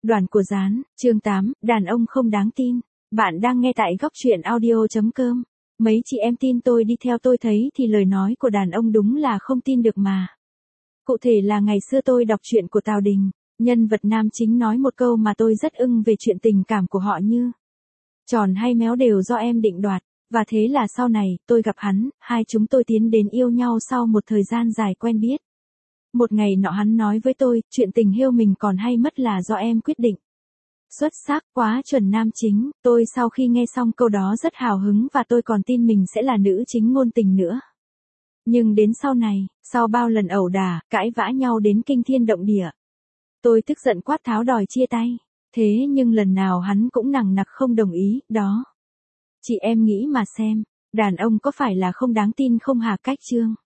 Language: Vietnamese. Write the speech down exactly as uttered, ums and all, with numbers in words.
Đoàn của Gián, chương tám, đàn ông không đáng tin. Bạn đang nghe tại góc truyện audio chấm com. Mấy chị em tin tôi đi, theo tôi thấy thì lời nói của đàn ông đúng là không tin được mà. Cụ thể là ngày xưa tôi đọc truyện của Tào Đình, nhân vật nam chính nói một câu mà tôi rất ưng về chuyện tình cảm của họ như tròn hay méo đều do em định đoạt. Và thế là sau này, tôi gặp hắn, hai chúng tôi tiến đến yêu nhau sau một thời gian dài quen biết. Một ngày nọ hắn nói với tôi, chuyện tình yêu mình còn hay mất là do em quyết định. Xuất sắc, quá chuẩn nam chính. Tôi sau khi nghe xong câu đó rất hào hứng và tôi còn tin mình sẽ là nữ chính ngôn tình nữa. Nhưng đến sau này, sau bao lần ẩu đả, cãi vã nhau đến kinh thiên động địa, tôi tức giận quát tháo đòi chia tay. Thế nhưng lần nào hắn cũng nằng nặc không đồng ý, đó. Chị em nghĩ mà xem, đàn ông có phải là không đáng tin không hả? Cách chương